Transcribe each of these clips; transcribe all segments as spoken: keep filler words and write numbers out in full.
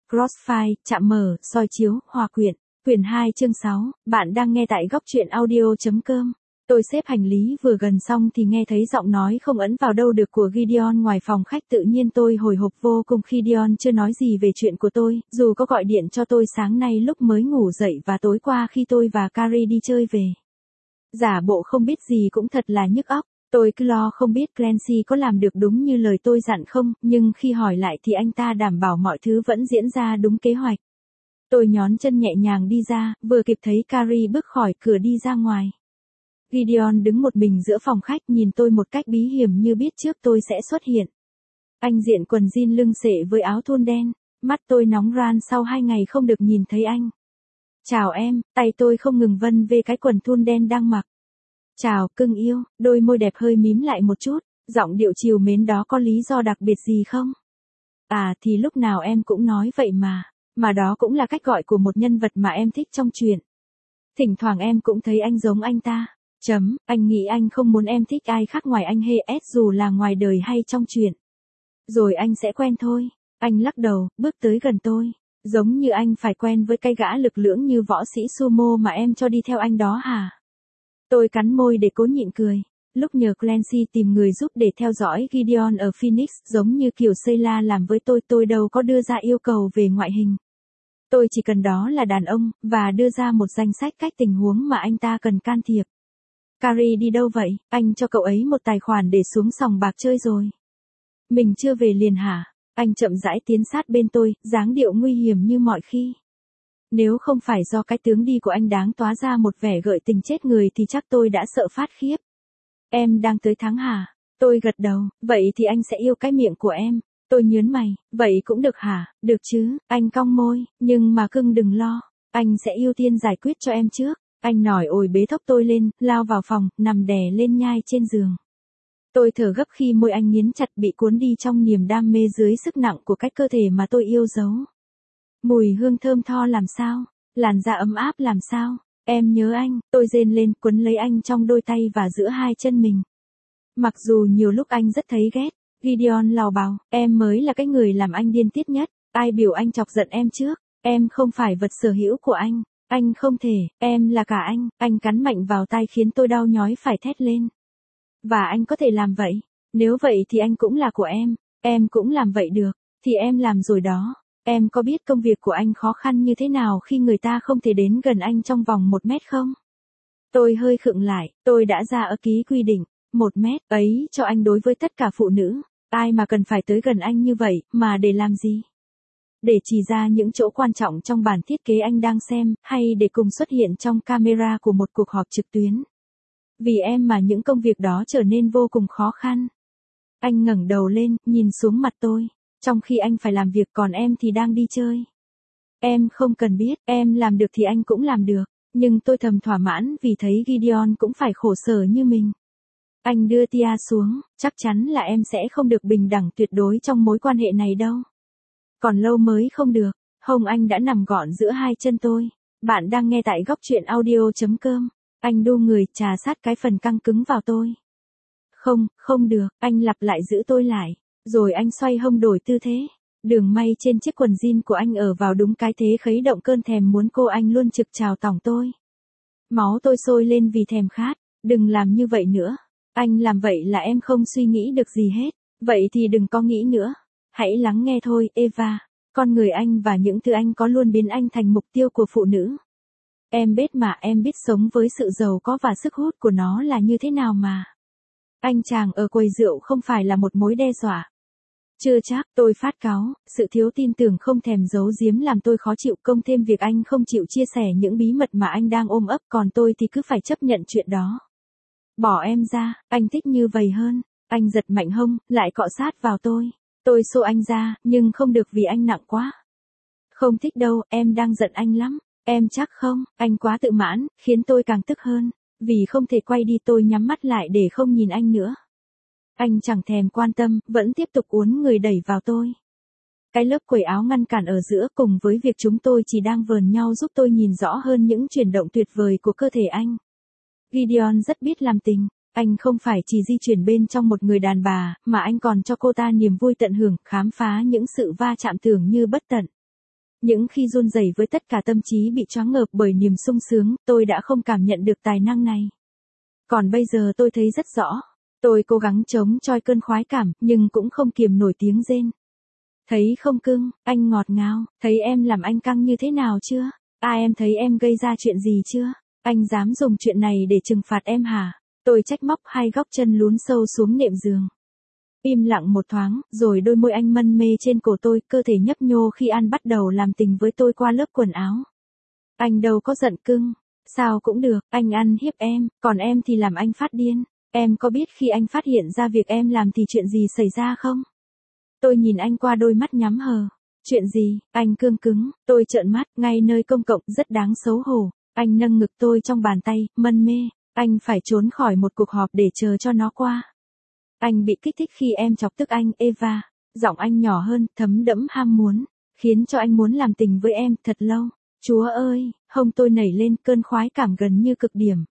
Crossfire, chạm mở, soi chiếu, hòa quyện. Quyển hai chương sáu, bạn đang nghe tại góc truyện audio.com. Tôi xếp hành lý vừa gần xong thì nghe thấy giọng nói không ấn vào đâu được của Gideon ngoài phòng khách, tự nhiên tôi hồi hộp vô cùng khi Gideon chưa nói gì về chuyện của tôi, dù có gọi điện cho tôi sáng nay lúc mới ngủ dậy và tối qua khi tôi và Carrie đi chơi về. Giả bộ không biết gì cũng thật là nhức óc. Tôi cứ lo không biết Clancy có làm được đúng như lời tôi dặn không, nhưng khi hỏi lại thì anh ta đảm bảo mọi thứ vẫn diễn ra đúng kế hoạch. Tôi nhón chân nhẹ nhàng đi ra, vừa kịp thấy Carrie bước khỏi cửa đi ra ngoài. Gideon đứng một mình giữa phòng khách nhìn tôi một cách bí hiểm như biết trước tôi sẽ xuất hiện. Anh diện quần jean lưng xệ với áo thun đen, mắt tôi nóng ran sau hai ngày không được nhìn thấy anh. Chào em, tay tôi không ngừng vân về cái quần thun đen đang mặc. Chào, cưng yêu, đôi môi đẹp hơi mím lại một chút, giọng điệu trìu mến đó có lý do đặc biệt gì không? À thì lúc nào em cũng nói vậy mà, mà đó cũng là cách gọi của một nhân vật mà em thích trong truyện. Thỉnh thoảng em cũng thấy anh giống anh ta. Chấm, anh nghĩ anh không muốn em thích ai khác ngoài anh Hayes dù là ngoài đời hay trong truyện. Rồi anh sẽ quen thôi. Anh lắc đầu, bước tới gần tôi. Giống như anh phải quen với cái gã lực lưỡng như võ sĩ sumo mà em cho đi theo anh đó hả? Tôi cắn môi để cố nhịn cười. Lúc nhờ Clancy tìm người giúp để theo dõi Gideon ở Phoenix, giống như kiểu Sheila làm với tôi, tôi đâu có đưa ra yêu cầu về ngoại hình. Tôi chỉ cần đó là đàn ông, và đưa ra một danh sách cách tình huống mà anh ta cần can thiệp. Carrie đi đâu vậy? Anh cho cậu ấy một tài khoản để xuống sòng bạc chơi rồi. Mình chưa về liền hả? Anh chậm rãi tiến sát bên tôi, dáng điệu nguy hiểm như mọi khi. Nếu không phải do cái tướng đi của anh đáng tóa ra một vẻ gợi tình chết người thì chắc tôi đã sợ phát khiếp. Em đang tới tháng hả? Tôi gật đầu, vậy thì anh sẽ yêu cái miệng của em. Tôi nhớn mày, vậy cũng được hả? Được chứ, anh cong môi, nhưng mà cưng đừng lo, anh sẽ ưu tiên giải quyết cho em trước. Anh nổi ồi bế thốc tôi lên, lao vào phòng, nằm đè lên nhai trên giường. Tôi thở gấp khi môi anh nghiến chặt, bị cuốn đi trong niềm đam mê dưới sức nặng của cái cơ thể mà tôi yêu dấu. Mùi hương thơm tho làm sao? Làn da ấm áp làm sao? Em nhớ anh, tôi rên lên, quấn lấy anh trong đôi tay và giữa hai chân mình. Mặc dù nhiều lúc anh rất thấy ghét, Gideon lào bào, em mới là cái người làm anh điên tiết nhất, ai biểu anh chọc giận em trước, em không phải vật sở hữu của anh. Anh không thể, em là cả anh, anh cắn mạnh vào tay khiến tôi đau nhói phải thét lên. Và anh có thể làm vậy, nếu vậy thì anh cũng là của em, em cũng làm vậy được, thì em làm rồi đó. Em có biết công việc của anh khó khăn như thế nào khi người ta không thể đến gần anh trong vòng một mét không? Tôi hơi khựng lại, tôi đã ra ở ký quy định, một mét ấy cho anh đối với tất cả phụ nữ, ai mà cần phải tới gần anh như vậy, mà để làm gì? Để chỉ ra những chỗ quan trọng trong bản thiết kế anh đang xem, hay để cùng xuất hiện trong camera của một cuộc họp trực tuyến. Vì em mà những công việc đó trở nên vô cùng khó khăn. Anh ngẩng đầu lên, nhìn xuống mặt tôi, trong khi anh phải làm việc còn em thì đang đi chơi. Em không cần biết, em làm được thì anh cũng làm được, nhưng tôi thầm thỏa mãn vì thấy Gideon cũng phải khổ sở như mình. Anh đưa tia xuống, chắc chắn là em sẽ không được bình đẳng tuyệt đối trong mối quan hệ này đâu. Còn lâu mới không được, hông anh đã nằm gọn giữa hai chân tôi. Bạn đang nghe tại góc truyện audio.com. Anh đu người trà sát cái phần căng cứng vào tôi. Không, không được, anh lặp lại giữ tôi lại. Rồi anh xoay hông đổi tư thế. Đường may trên chiếc quần jean của anh ở vào đúng cái thế khuấy động cơn thèm muốn cô anh luôn trực trào tỏng tôi. Máu tôi sôi lên vì thèm khát. Đừng làm như vậy nữa. Anh làm vậy là em không suy nghĩ được gì hết. Vậy thì đừng có nghĩ nữa. Hãy lắng nghe thôi, Eva. Con người anh và những thứ anh có luôn biến anh thành mục tiêu của phụ nữ. Em biết mà, em biết sống với sự giàu có và sức hút của nó là như thế nào mà. Anh chàng ở quầy rượu không phải là một mối đe dọa. Chưa chắc, tôi phát cáu, sự thiếu tin tưởng không thèm giấu giếm làm tôi khó chịu, công thêm việc anh không chịu chia sẻ những bí mật mà anh đang ôm ấp, còn tôi thì cứ phải chấp nhận chuyện đó. Bỏ em ra, anh thích như vậy hơn. Anh giật mạnh hông, lại cọ sát vào tôi. Tôi xô anh ra, nhưng không được vì anh nặng quá. Không thích đâu, em đang giận anh lắm. Em chắc không, anh quá tự mãn, khiến tôi càng tức hơn. Vì không thể quay đi tôi nhắm mắt lại để không nhìn anh nữa. Anh chẳng thèm quan tâm, vẫn tiếp tục uốn người đẩy vào tôi. Cái lớp quầy áo ngăn cản ở giữa cùng với việc chúng tôi chỉ đang vờn nhau giúp tôi nhìn rõ hơn những chuyển động tuyệt vời của cơ thể anh. Gideon rất biết làm tình. Anh không phải chỉ di chuyển bên trong một người đàn bà, mà anh còn cho cô ta niềm vui tận hưởng, khám phá những sự va chạm tưởng như bất tận. Những khi run rẩy với tất cả tâm trí bị choáng ngợp bởi niềm sung sướng, tôi đã không cảm nhận được tài năng này. Còn bây giờ tôi thấy rất rõ. Tôi cố gắng chống chọi cơn khoái cảm, nhưng cũng không kiềm nổi tiếng rên. Thấy không cưng, anh ngọt ngào, thấy em làm anh căng như thế nào chưa? À em thấy em gây ra chuyện gì chưa? Anh dám dùng chuyện này để trừng phạt em hả? Tôi trách móc, hai góc chân lún sâu xuống nệm giường. Im lặng một thoáng, rồi đôi môi anh mân mê trên cổ tôi, cơ thể nhấp nhô khi An bắt đầu làm tình với tôi qua lớp quần áo. Anh đâu có giận cưng. Sao cũng được, anh ăn hiếp em, còn em thì làm anh phát điên. Em có biết khi anh phát hiện ra việc em làm thì chuyện gì xảy ra không? Tôi nhìn anh qua đôi mắt nhắm hờ. Chuyện gì? Anh cương cứng, tôi trợn mắt, ngay nơi công cộng, rất đáng xấu hổ. Anh nâng ngực tôi trong bàn tay, mân mê. Anh phải trốn khỏi một cuộc họp để chờ cho nó qua. Anh bị kích thích khi em chọc tức anh, Eva. Giọng anh nhỏ hơn, thấm đẫm ham muốn, khiến cho anh muốn làm tình với em thật lâu. Chúa ơi, hông tôi nảy lên, cơn khoái cảm gần như cực điểm.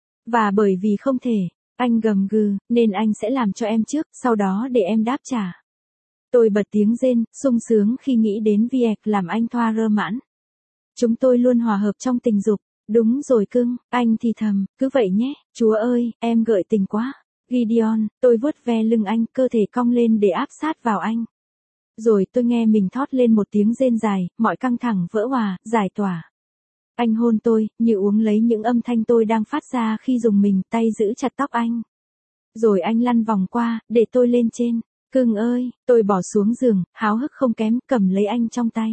Và bởi vì không thể, anh gầm gừ, nên anh sẽ làm cho em trước, sau đó để em đáp trả. Tôi bật tiếng rên, sung sướng khi nghĩ đến việc làm anh thoa rơ mãn. Chúng tôi luôn hòa hợp trong tình dục. Đúng rồi cưng, anh thì thầm, cứ vậy nhé, chúa ơi, em gợi tình quá. Gideon, tôi vuốt ve lưng anh, cơ thể cong lên để áp sát vào anh. Rồi tôi nghe mình thót lên một tiếng rên dài, mọi căng thẳng vỡ hòa, giải tỏa. Anh hôn tôi, như uống lấy những âm thanh tôi đang phát ra khi dùng mình, tay giữ chặt tóc anh. Rồi anh lăn vòng qua, để tôi lên trên. Cưng ơi, tôi bỏ xuống giường, háo hức không kém, cầm lấy anh trong tay.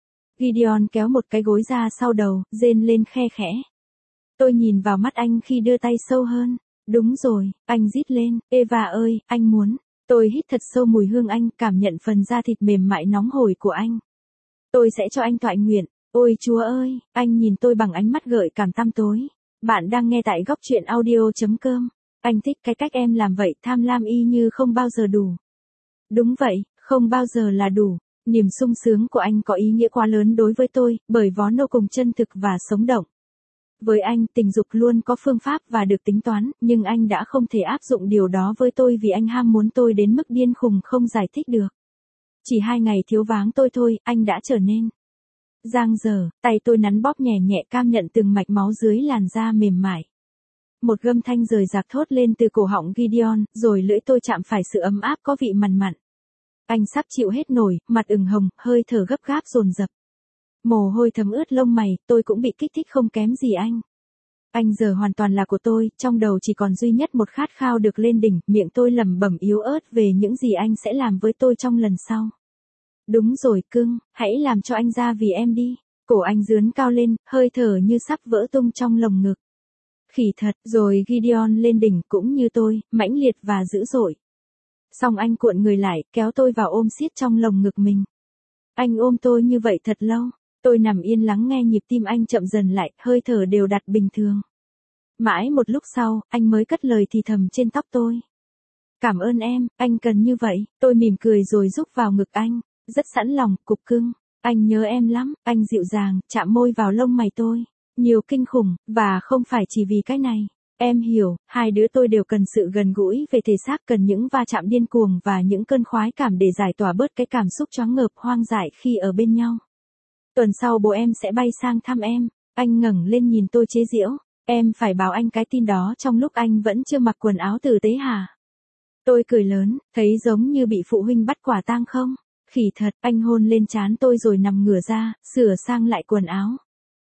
Gideon kéo một cái gối ra sau đầu, rên lên khe khẽ. Tôi nhìn vào mắt anh khi đưa tay sâu hơn. Đúng rồi, anh rít lên, Eva ơi, anh muốn. Tôi hít thật sâu mùi hương anh, cảm nhận phần da thịt mềm mại nóng hổi của anh. Tôi sẽ cho anh toại nguyện. Ôi chúa ơi, anh nhìn tôi bằng ánh mắt gợi cảm tăm tối. Bạn đang nghe tại góc truyện audio chấm com. Anh thích cái cách em làm vậy, tham lam y như không bao giờ đủ. Đúng vậy, không bao giờ là đủ. Niềm sung sướng của anh có ý nghĩa quá lớn đối với tôi, bởi vó nô cùng chân thực và sống động. Với anh, tình dục luôn có phương pháp và được tính toán, nhưng anh đã không thể áp dụng điều đó với tôi vì anh ham muốn tôi đến mức điên khùng không giải thích được. Chỉ hai ngày thiếu vắng tôi thôi, anh đã trở nên giang dở, tay tôi nắn bóp nhẹ nhẹ cam nhận từng mạch máu dưới làn da mềm mại. Một gâm thanh rời rạc thốt lên từ cổ họng Gideon, rồi lưỡi tôi chạm phải sự ấm áp có vị mặn mặn. Anh sắp chịu hết nổi, mặt ửng hồng, hơi thở gấp gáp dồn dập. Mồ hôi thấm ướt lông mày, tôi cũng bị kích thích không kém gì anh. Anh giờ hoàn toàn là của tôi, trong đầu chỉ còn duy nhất một khát khao được lên đỉnh, miệng tôi lẩm bẩm yếu ớt về những gì anh sẽ làm với tôi trong lần sau. Đúng rồi cưng, hãy làm cho anh ra vì em đi. Cổ anh dướn cao lên, hơi thở như sắp vỡ tung trong lồng ngực. Khỉ thật, rồi Gideon lên đỉnh cũng như tôi, mãnh liệt và dữ dội. Xong anh cuộn người lại, kéo tôi vào ôm siết trong lồng ngực mình. Anh ôm tôi như vậy thật lâu. Tôi nằm yên lắng nghe nhịp tim anh chậm dần lại, hơi thở đều đặn bình thường. Mãi một lúc sau, anh mới cất lời thì thầm trên tóc tôi. Cảm ơn em, anh cần như vậy. Tôi mỉm cười rồi rúc vào ngực anh. Rất sẵn lòng, cục cưng. Anh nhớ em lắm, anh dịu dàng, chạm môi vào lông mày tôi. Nhiều kinh khủng, và không phải chỉ vì cái này. Em hiểu, hai đứa tôi đều cần sự gần gũi về thể xác, cần những va chạm điên cuồng và những cơn khoái cảm để giải tỏa bớt cái cảm xúc choáng ngợp hoang dại khi ở bên nhau. Tuần sau bố em sẽ bay sang thăm em. Anh ngẩng lên nhìn tôi chế giễu. Em phải báo anh cái tin đó trong lúc anh vẫn chưa mặc quần áo tử tế hả? Tôi cười lớn, thấy giống như bị phụ huynh bắt quả tang không? Khỉ thật, anh hôn lên trán tôi rồi nằm ngửa ra, sửa sang lại quần áo.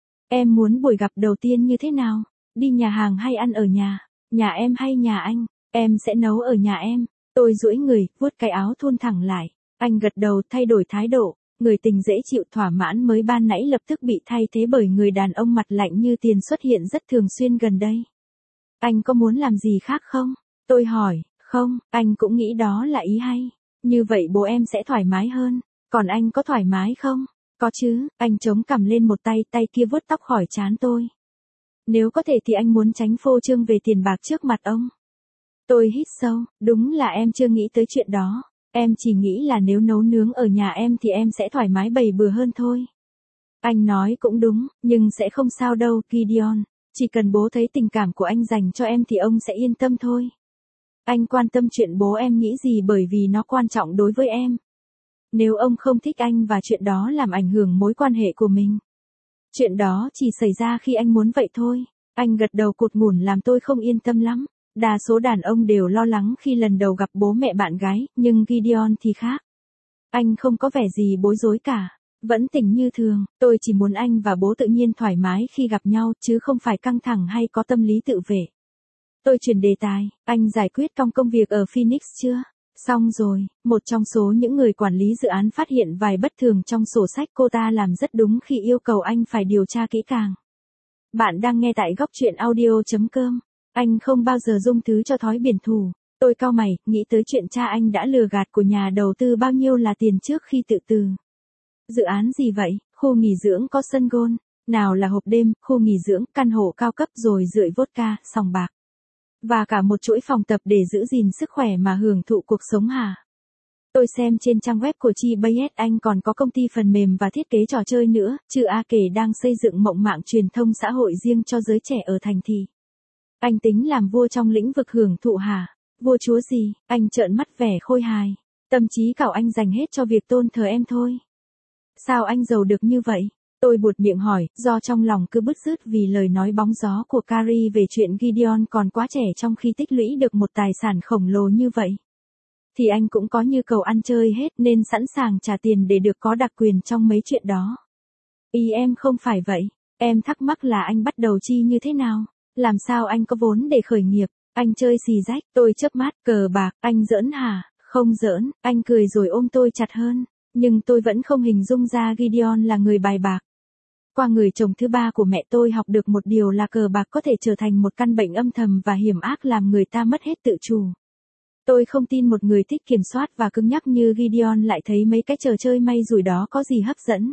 Em muốn buổi gặp đầu tiên như thế nào? Đi nhà hàng hay ăn ở nhà? Nhà em hay nhà anh? Em sẽ nấu ở nhà em. Tôi duỗi người, vuốt cái áo thun thẳng lại. Anh gật đầu, thay đổi thái độ. Người tình dễ chịu thỏa mãn mới ban nãy lập tức bị thay thế bởi người đàn ông mặt lạnh như tiền xuất hiện rất thường xuyên gần đây. Anh có muốn làm gì khác không? Tôi hỏi, không, anh cũng nghĩ đó là ý hay. Như vậy bố em sẽ thoải mái hơn. Còn anh có thoải mái không? Có chứ, anh chống cằm lên một tay, tay kia vuốt tóc khỏi trán tôi. Nếu có thể thì anh muốn tránh phô trương về tiền bạc trước mặt ông. Tôi hít sâu, đúng là em chưa nghĩ tới chuyện đó. Em chỉ nghĩ là nếu nấu nướng ở nhà em thì em sẽ thoải mái bày bừa hơn thôi. Anh nói cũng đúng, nhưng sẽ không sao đâu, Gideon. Chỉ cần bố thấy tình cảm của anh dành cho em thì ông sẽ yên tâm thôi. Anh quan tâm chuyện bố em nghĩ gì bởi vì nó quan trọng đối với em. Nếu ông không thích anh và chuyện đó làm ảnh hưởng mối quan hệ của mình. Chuyện đó chỉ xảy ra khi anh muốn vậy thôi. Anh gật đầu cụt ngủn làm tôi không yên tâm lắm. Đa số đàn ông đều lo lắng khi lần đầu gặp bố mẹ bạn gái, nhưng Gideon thì khác. Anh không có vẻ gì bối rối cả. Vẫn tỉnh như thường, tôi chỉ muốn anh và bố tự nhiên thoải mái khi gặp nhau, chứ không phải căng thẳng hay có tâm lý tự vệ. Tôi chuyển đề tài, anh giải quyết xong công việc ở Phoenix chưa? Xong rồi, một trong số những người quản lý dự án phát hiện vài bất thường trong sổ sách cô ta làm rất đúng khi yêu cầu anh phải điều tra kỹ càng. Bạn đang nghe tại góc truyện audio.com. Anh không bao giờ dung thứ cho thói biển thủ. Tôi cau mày, nghĩ tới chuyện cha anh đã lừa gạt của nhà đầu tư bao nhiêu là tiền trước khi tự từ. Dự án gì vậy? Khu nghỉ dưỡng có sân golf, nào là hộp đêm, khu nghỉ dưỡng, căn hộ cao cấp rồi rưỡi vodka, sòng bạc. Và cả một chuỗi phòng tập để giữ gìn sức khỏe mà hưởng thụ cuộc sống hả? Tôi xem trên trang web của Chi Bayes anh còn có công ty phần mềm và thiết kế trò chơi nữa, chứ a kể đang xây dựng mộng mạng truyền thông xã hội riêng cho giới trẻ ở thành thị. Anh tính làm vua trong lĩnh vực hưởng thụ hả? Vua chúa gì? Anh trợn mắt vẻ khôi hài. Tâm trí cậu anh dành hết cho việc tôn thờ em thôi. Sao anh giàu được như vậy? Tôi buột miệng hỏi, do trong lòng cứ bứt rứt vì lời nói bóng gió của Carrie về chuyện Gideon còn quá trẻ trong khi tích lũy được một tài sản khổng lồ như vậy. Thì anh cũng có như cầu ăn chơi hết nên sẵn sàng trả tiền để được có đặc quyền trong mấy chuyện đó. Ý em không phải vậy. Em thắc mắc là anh bắt đầu chi như thế nào? Làm sao anh có vốn để khởi nghiệp? Anh chơi xì rách, tôi chớp mắt, cờ bạc, anh giỡn hả? Không giỡn, anh cười rồi ôm tôi chặt hơn. Nhưng tôi vẫn không hình dung ra Gideon là người bài bạc. Qua người chồng thứ ba của mẹ tôi học được một điều là cờ bạc có thể trở thành một căn bệnh âm thầm và hiểm ác làm người ta mất hết tự chủ. Tôi không tin một người thích kiểm soát và cứng nhắc như Gideon lại thấy mấy cái trò chơi may rủi đó có gì hấp dẫn.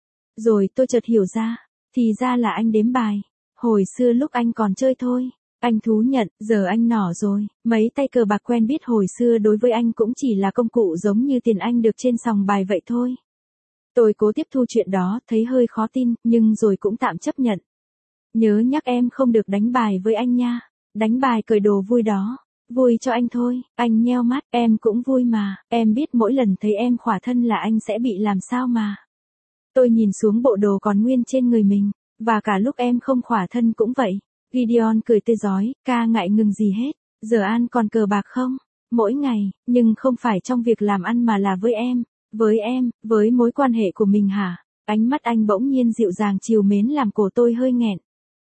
Rồi tôi chợt hiểu ra, thì ra là anh đếm bài. Hồi xưa lúc anh còn chơi thôi. Anh thú nhận, giờ anh nỏ rồi, mấy tay cờ bạc quen biết hồi xưa đối với anh cũng chỉ là công cụ giống như tiền anh được trên sòng bài vậy thôi. Tôi cố tiếp thu chuyện đó, thấy hơi khó tin, nhưng rồi cũng tạm chấp nhận. Nhớ nhắc em không được đánh bài với anh nha. Đánh bài cởi đồ vui đó. Vui cho anh thôi, anh nheo mắt, em cũng vui mà, em biết mỗi lần thấy em khỏa thân là anh sẽ bị làm sao mà. Tôi nhìn xuống bộ đồ còn nguyên trên người mình, và cả lúc em không khỏa thân cũng vậy. Gideon cười tươi rói, ca ngại ngừng gì hết, giờ An còn cờ bạc không? Mỗi ngày, nhưng không phải trong việc làm ăn mà là với em, với em, với mối quan hệ của mình hả? Ánh mắt anh bỗng nhiên dịu dàng trìu mến làm cổ tôi hơi nghẹn.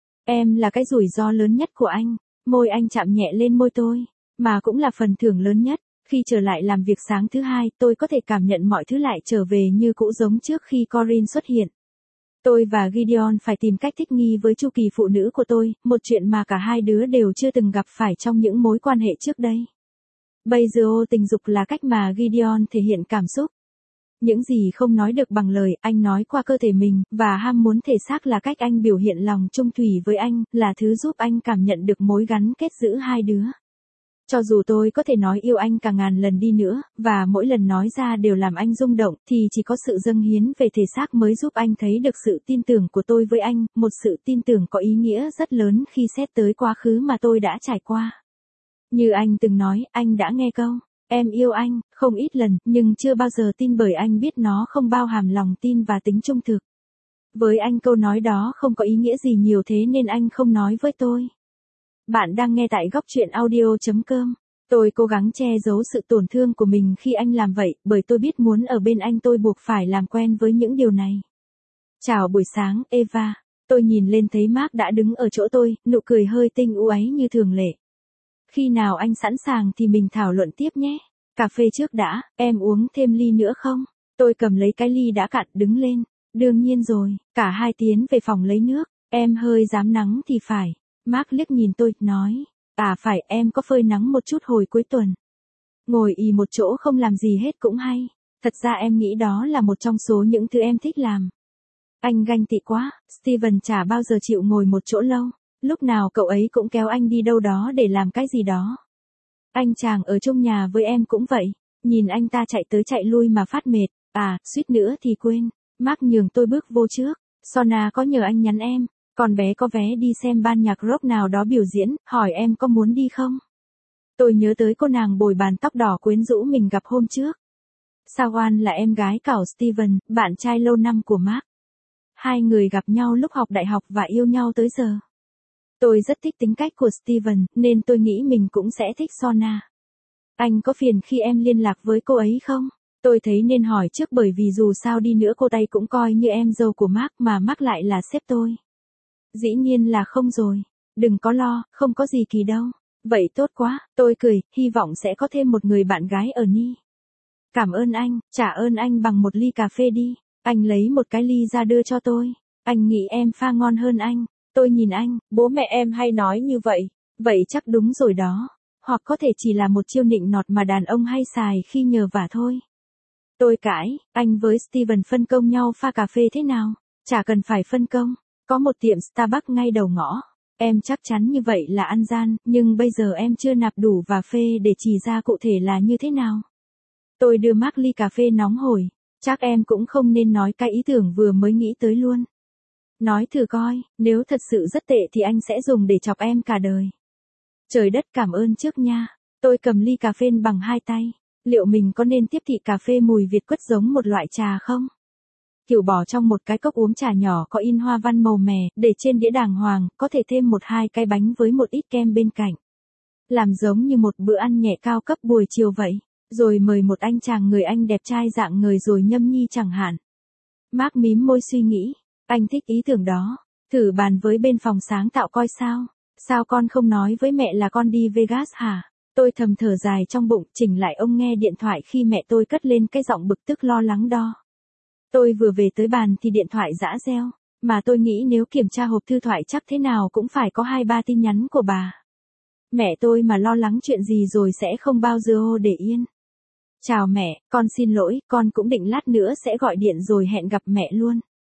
Em là cái rủi ro lớn nhất của anh, môi anh chạm nhẹ lên môi tôi, mà cũng là phần thưởng lớn nhất. Khi trở lại làm việc sáng thứ hai, tôi có thể cảm nhận mọi thứ lại trở về như cũ giống trước khi Corinne xuất hiện. Tôi và Gideon phải tìm cách thích nghi với chu kỳ phụ nữ của tôi, một chuyện mà cả hai đứa đều chưa từng gặp phải trong những mối quan hệ trước đây. Bây giờ tình dục là cách mà Gideon thể hiện cảm xúc. Những gì không nói được bằng lời, anh nói qua cơ thể mình, và ham muốn thể xác là cách anh biểu hiện lòng trung thủy với anh, là thứ giúp anh cảm nhận được mối gắn kết giữa hai đứa. Cho dù tôi có thể nói yêu anh cả ngàn lần đi nữa, và mỗi lần nói ra đều làm anh rung động, thì chỉ có sự dâng hiến về thể xác mới giúp anh thấy được sự tin tưởng của tôi với anh, một sự tin tưởng có ý nghĩa rất lớn khi xét tới quá khứ mà tôi đã trải qua. Như anh từng nói, anh đã nghe câu, em yêu anh, không ít lần, nhưng chưa bao giờ tin bởi anh biết nó không bao hàm lòng tin và tính trung thực. Với anh câu nói đó không có ý nghĩa gì nhiều thế nên anh không nói với tôi. Bạn đang nghe tại góc truyện audio.com. Tôi cố gắng che giấu sự tổn thương của mình khi anh làm vậy, bởi tôi biết muốn ở bên anh tôi buộc phải làm quen với những điều này. Chào buổi sáng, Eva. Tôi nhìn lên thấy Mark đã đứng ở chỗ tôi, nụ cười hơi tinh u ái như thường lệ. Khi nào anh sẵn sàng thì mình thảo luận tiếp nhé. Cà phê trước đã, em uống thêm ly nữa không? Tôi cầm lấy cái ly đã cạn đứng lên. Đương nhiên rồi, cả hai tiến về phòng lấy nước. Em hơi dám nắng thì phải. Mark liếc nhìn tôi, nói, à phải, em có phơi nắng một chút hồi cuối tuần. Ngồi ì một chỗ không làm gì hết cũng hay. Thật ra em nghĩ đó là một trong số những thứ em thích làm. Anh ganh tị quá, Steven chả bao giờ chịu ngồi một chỗ lâu. Lúc nào cậu ấy cũng kéo anh đi đâu đó để làm cái gì đó. Anh chàng ở trong nhà với em cũng vậy. Nhìn anh ta chạy tới chạy lui mà phát mệt. À, suýt nữa thì quên. Mark nhường tôi bước vô trước. Sona có nhờ anh nhắn em. Con bé có vé đi xem ban nhạc rock nào đó biểu diễn, hỏi em có muốn đi không? Tôi nhớ tới cô nàng bồi bàn tóc đỏ quyến rũ mình gặp hôm trước. Sawan là em gái cảo Steven, bạn trai lâu năm của Mark. Hai người gặp nhau lúc học đại học và yêu nhau tới giờ. Tôi rất thích tính cách của Steven, nên tôi nghĩ mình cũng sẽ thích Sona. Anh có phiền khi em liên lạc với cô ấy không? Tôi thấy nên hỏi trước bởi vì dù sao đi nữa cô ấy cũng coi như em dâu của Mark mà Mark lại là sếp tôi. Dĩ nhiên là không rồi. Đừng có lo, không có gì kỳ đâu. Vậy tốt quá, tôi cười, hy vọng sẽ có thêm một người bạn gái ở Ni. Cảm ơn anh, trả ơn anh bằng một ly cà phê đi. Anh lấy một cái ly ra đưa cho tôi. Anh nghĩ em pha ngon hơn anh. Tôi nhìn anh, bố mẹ em hay nói như vậy. Vậy chắc đúng rồi đó. Hoặc có thể chỉ là một chiêu nịnh nọt mà đàn ông hay xài khi nhờ vả thôi. Tôi cãi, anh với Steven phân công nhau pha cà phê thế nào? Chả cần phải phân công. Có một tiệm Starbucks ngay đầu ngõ. Em chắc chắn như vậy là ăn gian, nhưng bây giờ em chưa nạp đủ và phê để chỉ ra cụ thể là như thế nào. Tôi đưa Mark ly cà phê nóng hổi. Chắc em cũng không nên nói cái ý tưởng vừa mới nghĩ tới luôn. Nói thử coi, nếu thật sự rất tệ thì anh sẽ dùng để chọc em cả đời. Trời đất cảm ơn trước nha. Tôi cầm ly cà phê bằng hai tay. Liệu mình có nên tiếp thị cà phê mùi Việt quất giống một loại trà không? Kiểu bỏ trong một cái cốc uống trà nhỏ có in hoa văn màu mè, để trên đĩa đàng hoàng, có thể thêm một hai cái bánh với một ít kem bên cạnh. Làm giống như một bữa ăn nhẹ cao cấp buổi chiều vậy. Rồi mời một anh chàng người Anh đẹp trai dạng người rồi nhâm nhi chẳng hạn. Mark mím môi suy nghĩ. Anh thích ý tưởng đó. Thử bàn với bên phòng sáng tạo coi sao. Sao con không nói với mẹ là con đi Vegas hả? Tôi thầm thở dài trong bụng, chỉnh lại ông nghe điện thoại khi mẹ tôi cất lên cái giọng bực tức lo lắng đo. Tôi vừa về tới bàn thì điện thoại giã reo. Mà tôi nghĩ nếu kiểm tra hộp thư thoại chắc thế nào cũng phải có hai ba tin nhắn của bà. Mẹ tôi mà lo lắng chuyện gì rồi sẽ không bao giờ để yên. Chào mẹ, con xin lỗi, con cũng định lát nữa sẽ gọi điện rồi hẹn gặp mẹ luôn.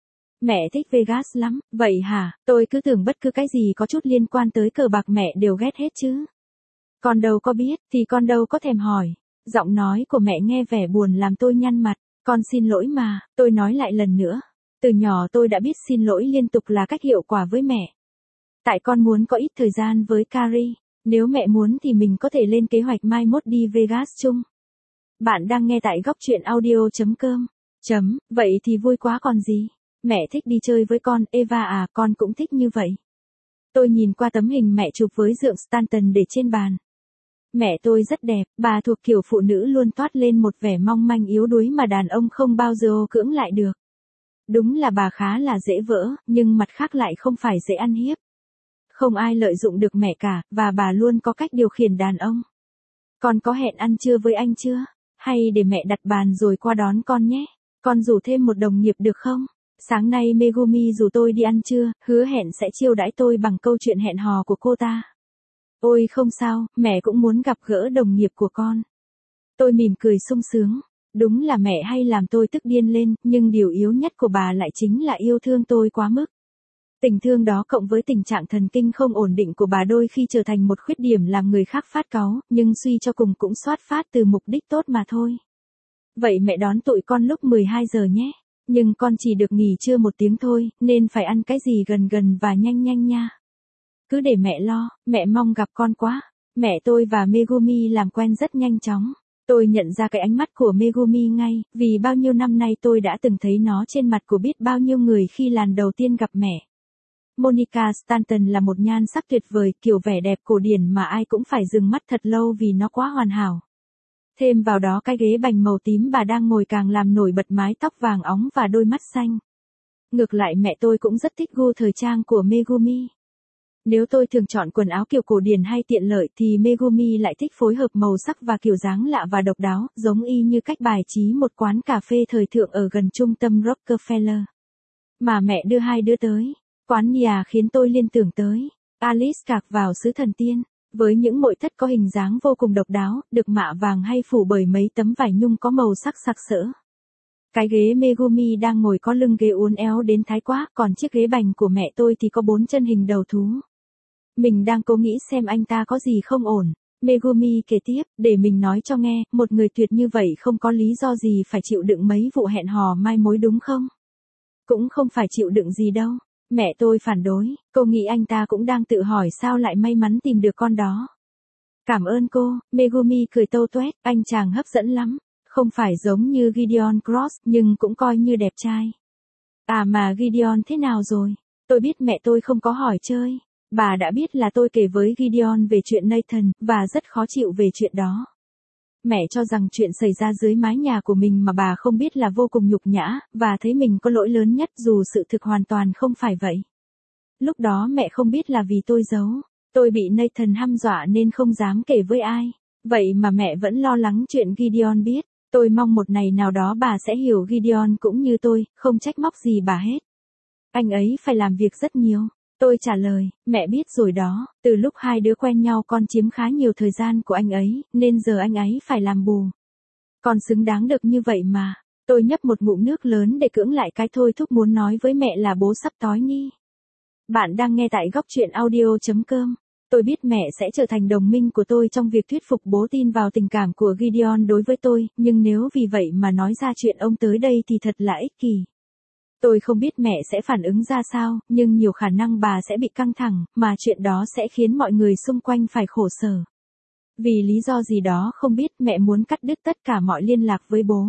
Mẹ thích Vegas lắm, vậy hả? Tôi cứ tưởng bất cứ cái gì có chút liên quan tới cờ bạc mẹ đều ghét hết chứ. Con đâu có biết, thì con đâu có thèm hỏi. Giọng nói của mẹ nghe vẻ buồn làm tôi nhăn mặt. Con xin lỗi mà, tôi nói lại lần nữa. Từ nhỏ tôi đã biết xin lỗi liên tục là cách hiệu quả với mẹ. Tại con muốn có ít thời gian với Carrie. Nếu mẹ muốn thì mình có thể lên kế hoạch mai mốt đi Vegas chung. Bạn đang nghe tại góc truyện audio chấm com. Chấm, vậy thì vui quá còn gì. Mẹ thích đi chơi với con, Eva à, con cũng thích như vậy. Tôi nhìn qua tấm hình mẹ chụp với dượng Stanton để trên bàn. Mẹ tôi rất đẹp, bà thuộc kiểu phụ nữ luôn toát lên một vẻ mong manh yếu đuối mà đàn ông không bao giờ cưỡng lại được. Đúng là bà khá là dễ vỡ, nhưng mặt khác lại không phải dễ ăn hiếp. Không ai lợi dụng được mẹ cả, và bà luôn có cách điều khiển đàn ông. Con có hẹn ăn trưa với anh chưa? Hay để mẹ đặt bàn rồi qua đón con nhé. Con rủ thêm một đồng nghiệp được không? Sáng nay Megumi rủ tôi đi ăn trưa, hứa hẹn sẽ chiêu đãi tôi bằng câu chuyện hẹn hò của cô ta. Ôi không sao, mẹ cũng muốn gặp gỡ đồng nghiệp của con. Tôi mỉm cười sung sướng. Đúng là mẹ hay làm tôi tức điên lên, nhưng điều yếu nhất của bà lại chính là yêu thương tôi quá mức. Tình thương đó cộng với tình trạng thần kinh không ổn định của bà đôi khi trở thành một khuyết điểm làm người khác phát cáu, nhưng suy cho cùng cũng xuất phát từ mục đích tốt mà thôi. Vậy mẹ đón tụi con lúc mười hai giờ nhé. Nhưng con chỉ được nghỉ trưa một tiếng thôi, nên phải ăn cái gì gần gần và nhanh nhanh nha. Cứ để mẹ lo, mẹ mong gặp con quá. Mẹ tôi và Megumi làm quen rất nhanh chóng. Tôi nhận ra cái ánh mắt của Megumi ngay, vì bao nhiêu năm nay tôi đã từng thấy nó trên mặt của biết bao nhiêu người khi lần đầu tiên gặp mẹ. Monica Stanton là một nhan sắc tuyệt vời, kiểu vẻ đẹp cổ điển mà ai cũng phải dừng mắt thật lâu vì nó quá hoàn hảo. Thêm vào đó cái ghế bành màu tím bà đang ngồi càng làm nổi bật mái tóc vàng óng và đôi mắt xanh. Ngược lại mẹ tôi cũng rất thích gu thời trang của Megumi. Nếu tôi thường chọn quần áo kiểu cổ điển hay tiện lợi thì Megumi lại thích phối hợp màu sắc và kiểu dáng lạ và độc đáo, giống y như cách bài trí một quán cà phê thời thượng ở gần trung tâm Rockefeller. Mà mẹ đưa hai đứa tới. Quán Nia khiến tôi liên tưởng tới Alice cạc vào xứ thần tiên, với những nội thất có hình dáng vô cùng độc đáo, được mạ vàng hay phủ bởi mấy tấm vải nhung có màu sắc sặc sỡ. Cái ghế Megumi đang ngồi có lưng ghế uốn éo đến thái quá, còn chiếc ghế bành của mẹ tôi thì có bốn chân hình đầu thú. Mình đang cố nghĩ xem anh ta có gì không ổn. Megumi kể tiếp, để mình nói cho nghe, một người tuyệt như vậy không có lý do gì phải chịu đựng mấy vụ hẹn hò mai mối đúng không? Cũng không phải chịu đựng gì đâu. Mẹ tôi phản đối, cô nghĩ anh ta cũng đang tự hỏi sao lại may mắn tìm được con đó. Cảm ơn cô, Megumi cười tâu tuét, anh chàng hấp dẫn lắm. Không phải giống như Gideon Cross, nhưng cũng coi như đẹp trai. À mà Gideon thế nào rồi? Tôi biết mẹ tôi không có hỏi chơi. Bà đã biết là tôi kể với Gideon về chuyện Nathan, và rất khó chịu về chuyện đó. Mẹ cho rằng chuyện xảy ra dưới mái nhà của mình mà bà không biết là vô cùng nhục nhã, và thấy mình có lỗi lớn nhất dù sự thực hoàn toàn không phải vậy. Lúc đó mẹ không biết là vì tôi giấu. Tôi bị Nathan hăm dọa nên không dám kể với ai. Vậy mà mẹ vẫn lo lắng chuyện Gideon biết. Tôi mong một ngày nào đó bà sẽ hiểu Gideon cũng như tôi, không trách móc gì bà hết. Anh ấy phải làm việc rất nhiều. Tôi trả lời, mẹ biết rồi đó, từ lúc hai đứa quen nhau con chiếm khá nhiều thời gian của anh ấy, nên giờ anh ấy phải làm bù. Con xứng đáng được như vậy mà. Tôi nhấp một ngụm nước lớn để cưỡng lại cái thôi thúc muốn nói với mẹ là bố sắp tối nghi. Bạn đang nghe tại góc truyện audio.com. Tôi biết mẹ sẽ trở thành đồng minh của tôi trong việc thuyết phục bố tin vào tình cảm của Gideon đối với tôi, nhưng nếu vì vậy mà nói ra chuyện ông tới đây thì thật là ích kỷ. Tôi không biết mẹ sẽ phản ứng ra sao, nhưng nhiều khả năng bà sẽ bị căng thẳng, mà chuyện đó sẽ khiến mọi người xung quanh phải khổ sở. Vì lý do gì đó không biết mẹ muốn cắt đứt tất cả mọi liên lạc với bố.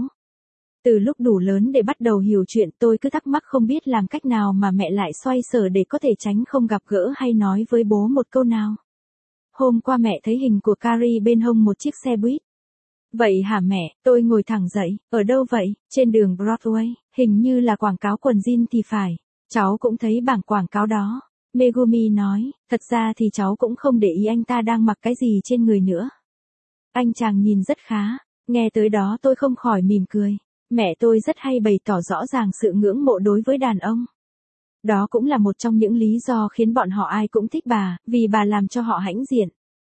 Từ lúc đủ lớn để bắt đầu hiểu chuyện tôi cứ thắc mắc không biết làm cách nào mà mẹ lại xoay sở để có thể tránh không gặp gỡ hay nói với bố một câu nào. Hôm qua mẹ thấy hình của Carrie bên hông một chiếc xe buýt. Vậy hả mẹ, tôi ngồi thẳng dậy, ở đâu vậy, trên đường Broadway, hình như là quảng cáo quần jean thì phải. Cháu cũng thấy bảng quảng cáo đó. Megumi nói, thật ra thì cháu cũng không để ý anh ta đang mặc cái gì trên người nữa. Anh chàng nhìn rất khá, nghe tới đó tôi không khỏi mỉm cười. Mẹ tôi rất hay bày tỏ rõ ràng sự ngưỡng mộ đối với đàn ông. Đó cũng là một trong những lý do khiến bọn họ ai cũng thích bà, vì bà làm cho họ hãnh diện.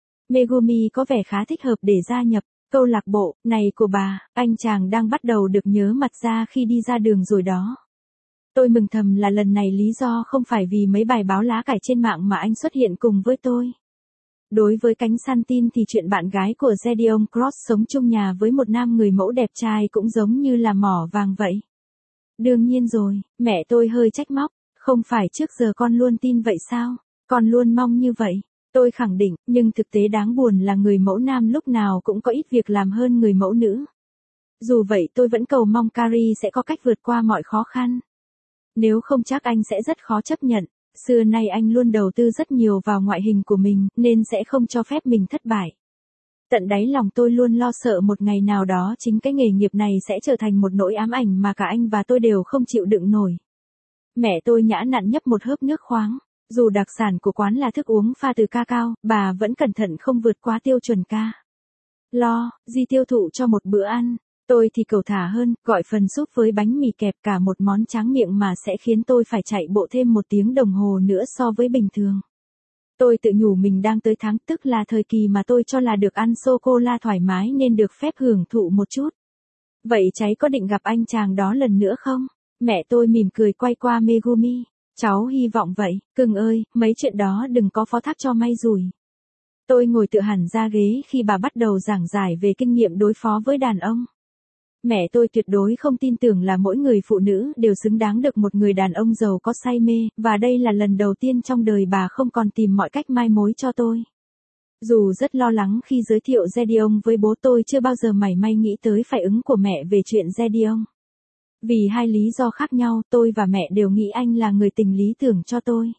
Megumi có vẻ khá thích hợp để gia nhập câu lạc bộ này của bà. Anh chàng đang bắt đầu được nhớ mặt ra khi đi ra đường rồi đó. Tôi mừng thầm là lần này lý do không phải vì mấy bài báo lá cải trên mạng mà anh xuất hiện cùng với tôi. Đối với cánh săn tin thì chuyện bạn gái của Gideon Cross sống chung nhà với một nam người mẫu đẹp trai cũng giống như là mỏ vàng vậy. Đương nhiên rồi, mẹ tôi hơi trách móc, không phải trước giờ con luôn tin vậy sao, con luôn mong như vậy. Tôi khẳng định, nhưng thực tế đáng buồn là người mẫu nam lúc nào cũng có ít việc làm hơn người mẫu nữ. Dù vậy tôi vẫn cầu mong Carrie sẽ có cách vượt qua mọi khó khăn. Nếu không chắc anh sẽ rất khó chấp nhận. Xưa nay anh luôn đầu tư rất nhiều vào ngoại hình của mình, nên sẽ không cho phép mình thất bại. Tận đáy lòng tôi luôn lo sợ một ngày nào đó chính cái nghề nghiệp này sẽ trở thành một nỗi ám ảnh mà cả anh và tôi đều không chịu đựng nổi. Mẹ tôi nhã nhặn nhấp một hớp nước khoáng. Dù đặc sản của quán là thức uống pha từ cacao, bà vẫn cẩn thận không vượt quá tiêu chuẩn ca. Lo, gì tiêu thụ cho một bữa ăn. Tôi thì cầu thả hơn, gọi phần súp với bánh mì kẹp cả một món tráng miệng mà sẽ khiến tôi phải chạy bộ thêm một tiếng đồng hồ nữa so với bình thường. Tôi tự nhủ mình đang tới tháng tức là thời kỳ mà tôi cho là được ăn sô-cô-la thoải mái nên được phép hưởng thụ một chút. Vậy cháy có định gặp anh chàng đó lần nữa không? Mẹ tôi mỉm cười quay qua Megumi. Cháu hy vọng vậy, cưng ơi, mấy chuyện đó đừng có phó thác cho may rủi. Tôi ngồi tựa hẳn ra ghế khi bà bắt đầu giảng giải về kinh nghiệm đối phó với đàn ông. Mẹ tôi tuyệt đối không tin tưởng là mỗi người phụ nữ đều xứng đáng được một người đàn ông giàu có say mê, và đây là lần đầu tiên trong đời bà không còn tìm mọi cách mai mối cho tôi. Dù rất lo lắng khi giới thiệu Gideon với bố tôi chưa bao giờ mảy may nghĩ tới phản ứng của mẹ về chuyện Gideon. Vì hai lý do khác nhau tôi và mẹ đều nghĩ anh là người tình lý tưởng cho tôi.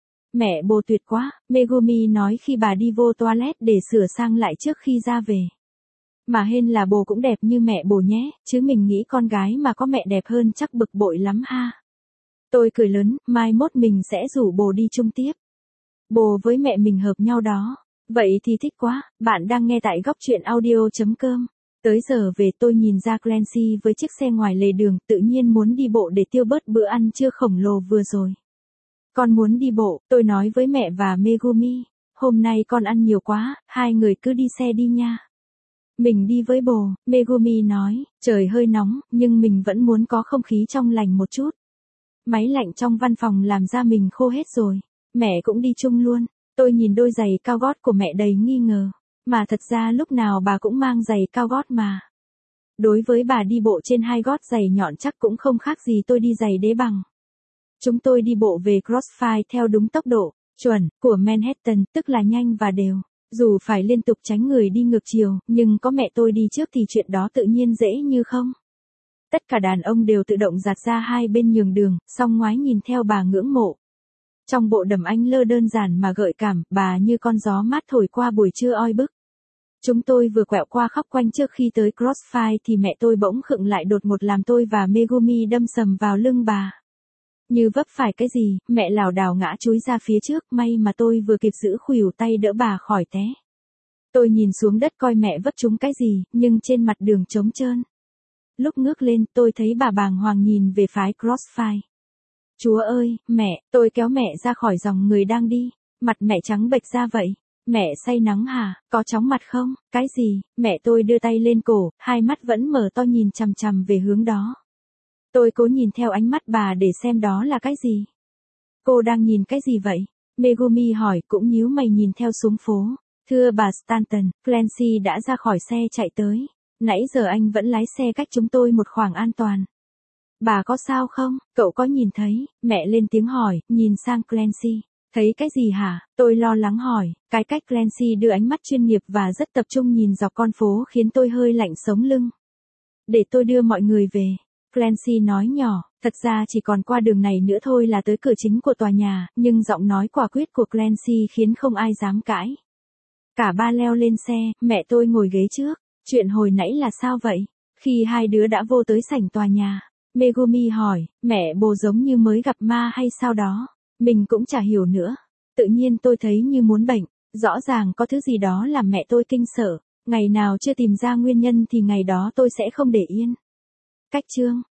Mẹ bồ tuyệt quá, Megumi nói khi bà đi vô toilet để sửa sang lại trước khi ra về. Mà hên là bồ cũng đẹp như mẹ bồ nhé, chứ mình nghĩ con gái mà có mẹ đẹp hơn chắc bực bội lắm ha. Tôi cười lớn, mai mốt mình sẽ rủ bồ đi chung tiếp. Bồ với mẹ mình hợp nhau đó. Vậy thì thích quá, bạn đang nghe tại góc truyện audio.com. Tới giờ về tôi nhìn ra Clancy với chiếc xe ngoài lề đường tự nhiên muốn đi bộ để tiêu bớt bữa ăn trưa khổng lồ vừa rồi. Con muốn đi bộ, tôi nói với mẹ và Megumi. Hôm nay con ăn nhiều quá, hai người cứ đi xe đi nha. Mình đi với bồ, Megumi nói, trời hơi nóng, nhưng mình vẫn muốn có không khí trong lành một chút. Máy lạnh trong văn phòng làm da mình khô hết rồi. Mẹ cũng đi chung luôn. Tôi nhìn đôi giày cao gót của mẹ đầy nghi ngờ. Mà thật ra lúc nào bà cũng mang giày cao gót mà. Đối với bà đi bộ trên hai gót giày nhọn chắc cũng không khác gì tôi đi giày đế bằng. Chúng tôi đi bộ về Crossfire theo đúng tốc độ chuẩn của Manhattan, tức là nhanh và đều. Dù phải liên tục tránh người đi ngược chiều, nhưng có mẹ tôi đi trước thì chuyện đó tự nhiên dễ như không. Tất cả đàn ông đều tự động dạt ra hai bên nhường đường, song ngoái nhìn theo bà ngưỡng mộ. Trong bộ đầm anh lơ đơn giản mà gợi cảm, bà như con gió mát thổi qua buổi trưa oi bức. Chúng tôi vừa quẹo qua khóc quanh trước khi tới Crossfire thì mẹ tôi bỗng khựng lại đột ngột làm tôi và Megumi đâm sầm vào lưng bà. Như vấp phải cái gì, mẹ lảo đảo ngã chúi ra phía trước, may mà tôi vừa kịp giữ khuỷu tay đỡ bà khỏi té. Tôi nhìn xuống đất coi mẹ vấp trúng cái gì, nhưng trên mặt đường trống trơn. Lúc ngước lên, tôi thấy bà bàng hoàng nhìn về phái Crossfire. Chúa ơi, mẹ, tôi kéo mẹ ra khỏi dòng người đang đi. Mặt mẹ trắng bệch ra vậy. Mẹ say nắng hả, có chóng mặt không, cái gì, mẹ tôi đưa tay lên cổ, hai mắt vẫn mở to nhìn chằm chằm về hướng đó. Tôi cố nhìn theo ánh mắt bà để xem đó là cái gì. Cô đang nhìn cái gì vậy? Megumi hỏi cũng nhíu mày nhìn theo xuống phố. Thưa bà Stanton, Clancy đã ra khỏi xe chạy tới. Nãy giờ anh vẫn lái xe cách chúng tôi một khoảng an toàn. Bà có sao không, cậu có nhìn thấy, mẹ lên tiếng hỏi, nhìn sang Clancy. Thấy cái gì hả? Tôi lo lắng hỏi, cái cách Clancy đưa ánh mắt chuyên nghiệp và rất tập trung nhìn dọc con phố khiến tôi hơi lạnh sống lưng. Để tôi đưa mọi người về. Clancy nói nhỏ, thật ra chỉ còn qua đường này nữa thôi là tới cửa chính của tòa nhà, nhưng giọng nói quả quyết của Clancy khiến không ai dám cãi. Cả ba leo lên xe, mẹ tôi ngồi ghế trước. Chuyện hồi nãy là sao vậy? Khi hai đứa đã vô tới sảnh tòa nhà, Megumi hỏi, mẹ bồ giống như mới gặp ma hay sao đó? Mình cũng chả hiểu nữa. Tự nhiên tôi thấy như muốn bệnh, rõ ràng có thứ gì đó làm mẹ tôi kinh sợ. Ngày nào chưa tìm ra nguyên nhân thì ngày đó tôi sẽ không để yên. Cách chương